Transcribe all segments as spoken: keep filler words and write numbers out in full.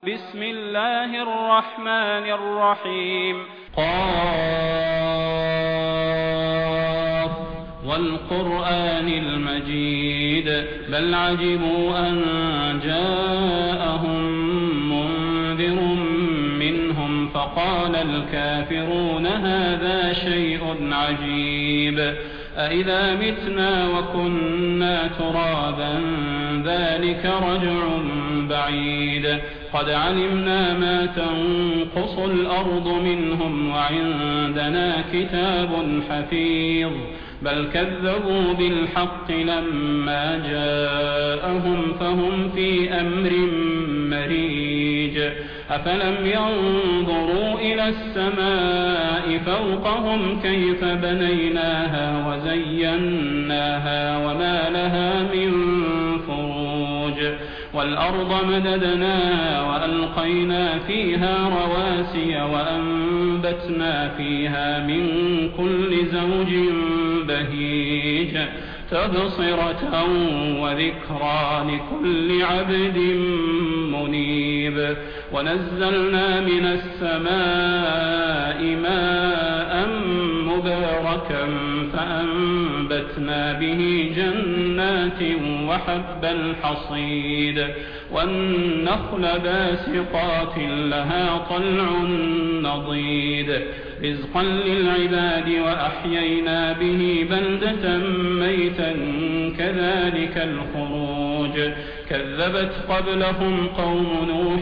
بسم الله الرحمن الرحيم. قاف والقرآن المجيد بل عجبوا أن جاءهم منذر منهم فقال الكافرون هذا شيء عجيب أإذا متنا وكنا ترابا ذلك رجع بعيد قد علمنا ما تنقص الأرض منهم وعندنا كتاب حفيظ بل كذبوا بالحق لما جاءهم فهم في أمر مريج أفلم ينظروا إلى السماء فوقهم كيف بنيناها وزيناها وما لها من فروج والأرض مددناها وألقينا فيها رواسي وأنبتنا فيها من كل زوج بهيج تبصرة وذكرى لكل عبد منيب ونزلنا من السماء ماء مباركا فأنبتنا به جنات وحب الحصيد والنخل باسقات لها طلع نضيد رزقا للعباد وأحيينا به بلدة ميتا كذلك الخروج كذبت قبلهم قوم نوح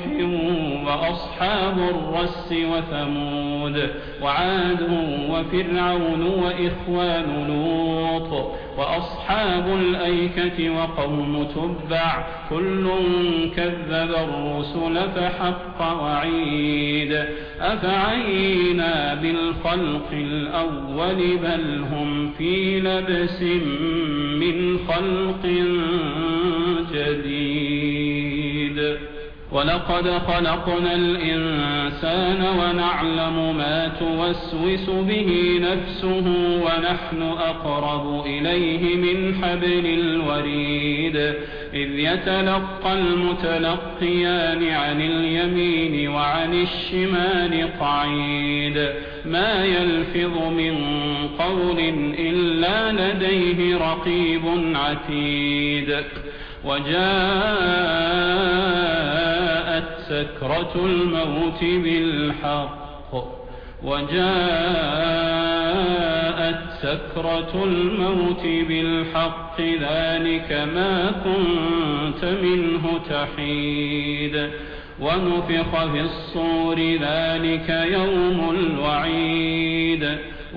وأصحاب الرس وثمود وعاد وفرعون وإخوان لوط وأصحاب الأيكة وقوم تبع كل كذب الرسل فحق وعيد أفعينا بالخلق الأول بل هم في لبس من خلق جديد ولقد خلقنا الإنسان ونعلم ما توسوس به نفسه ونحن أقرب إليه من حبل الوريد إذ يتلقى المتلقيان عن اليمين وعن الشمال قعيد ما يلفظ من قول إلا لديه رقيب عتيد وجاءت سكرة الموت بالحق وجاءت سكرة الموت بالحق ذلك ما كنت منه تحيد ونفخ في الصور ذلك يوم الوعيد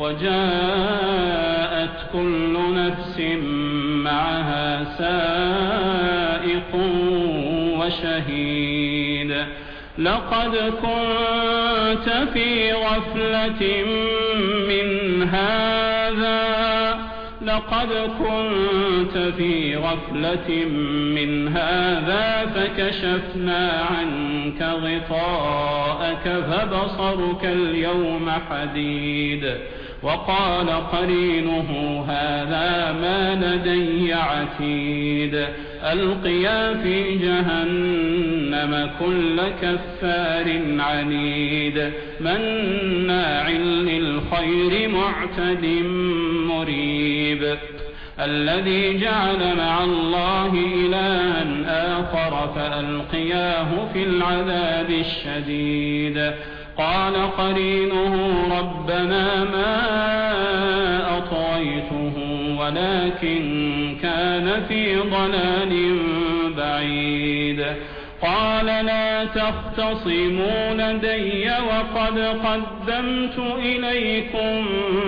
وجاءت كل نفس معها سائق وشهيد لقد كنت في غفلة من هذا لقد كنت في غفلة من هذا فكشفنا عنك غطاءك فبصرك اليوم حديد وقال قرينه هذا ما لدي عتيد ألقيا في جهنم كل كفار عنيد مناع للخير معتد مريب الذي جعل مع الله إلها آخر فألقياه في العذاب الشديد قال قرينه ربنا ما أطغيته ولكن كان في ضلال بعيد قال لا تختصموا لدي وقد قدمت إليكم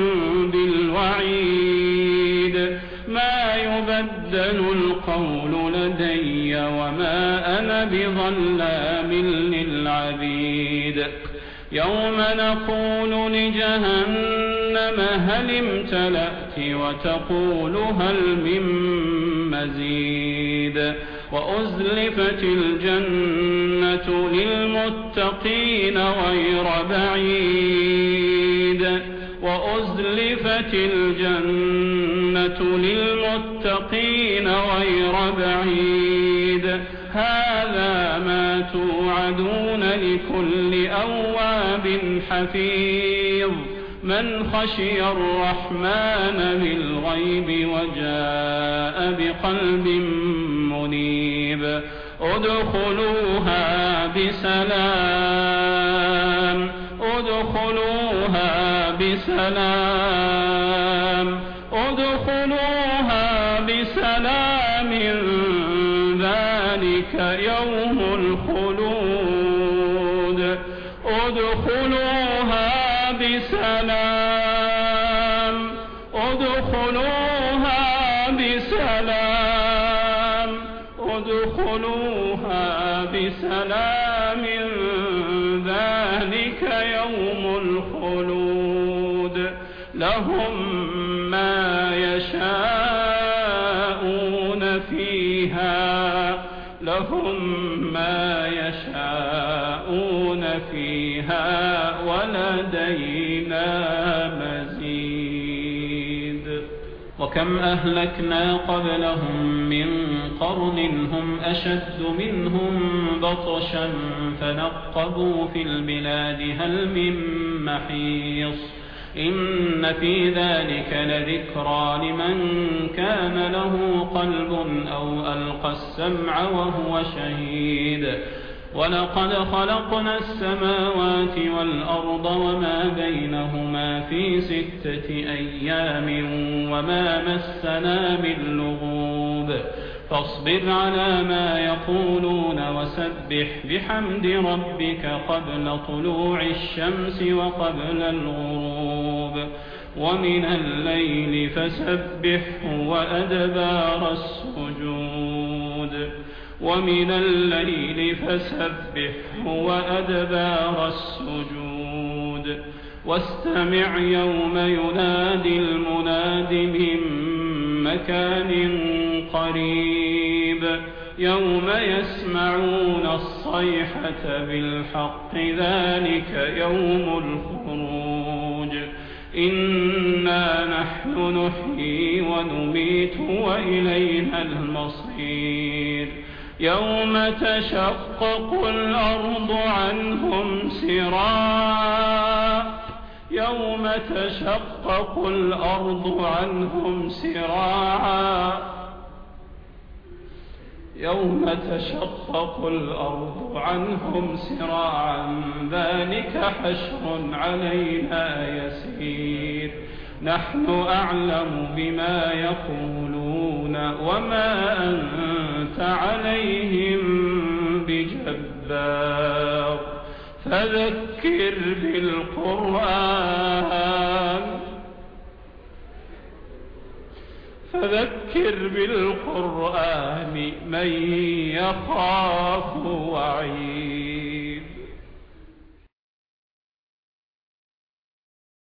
بالوعيد ما يبدل القول لدي وما أنا بظلام للعبيد يوم نقول لجهنم هل امتلأت وتقول هل من مزيد وأزلفت الجنة للمتقين غير بعيد وأزلفت الجنة للمتقين غير بعيد هذا ما توعدون لكل أواب حفيظ من خشي الرحمن بالغيب وجاء بقلب منيب ادخلوها بسلام ادخلوها بسلام ادخلوها بسلام ذلك يوم الخلود ادخلوها بسلام ادخلوها بسلام ادخلوها بسلام ذلك يوم الخلود لهم ما يشاءون فيها لهم ما يشاءون فيها ولدينا مزيد وكم أهلكنا قبلهم من قرن هم أشد منهم بطشا فنقبوا في البلاد هل من محيص إن في ذلك لذكرى لمن كان له قلب أو ألقى السمع وهو شهيد ولقد خلقنا السماوات والأرض وما بينهما في ستة أيام وما مسنا من لغوب فاصبر على ما يقولون وسبح بحمد ربك قبل طلوع الشمس وقبل الغروب ومن الليل فسبحه وأدبار السجود ومن الليل فسبحه وأدبار السجود واستمع يوم ينادي المناد من مكان قريب يوم يسمعون الصيحة بالحق ذلك يوم الخروج إنا نحن نحيي ونميت وإلينا المصير يوم تشقق الأرض عنهم سراعا يوم تشقق الأرض عنهم سراعا يوم تشقق الأرض عنهم سراعا ذلك حشر علينا يسير نحن أعلم بما يقولون وما أنت عليهم بجبار فذكر بالقرآن فذكر بالقرآن من يخاف وعيد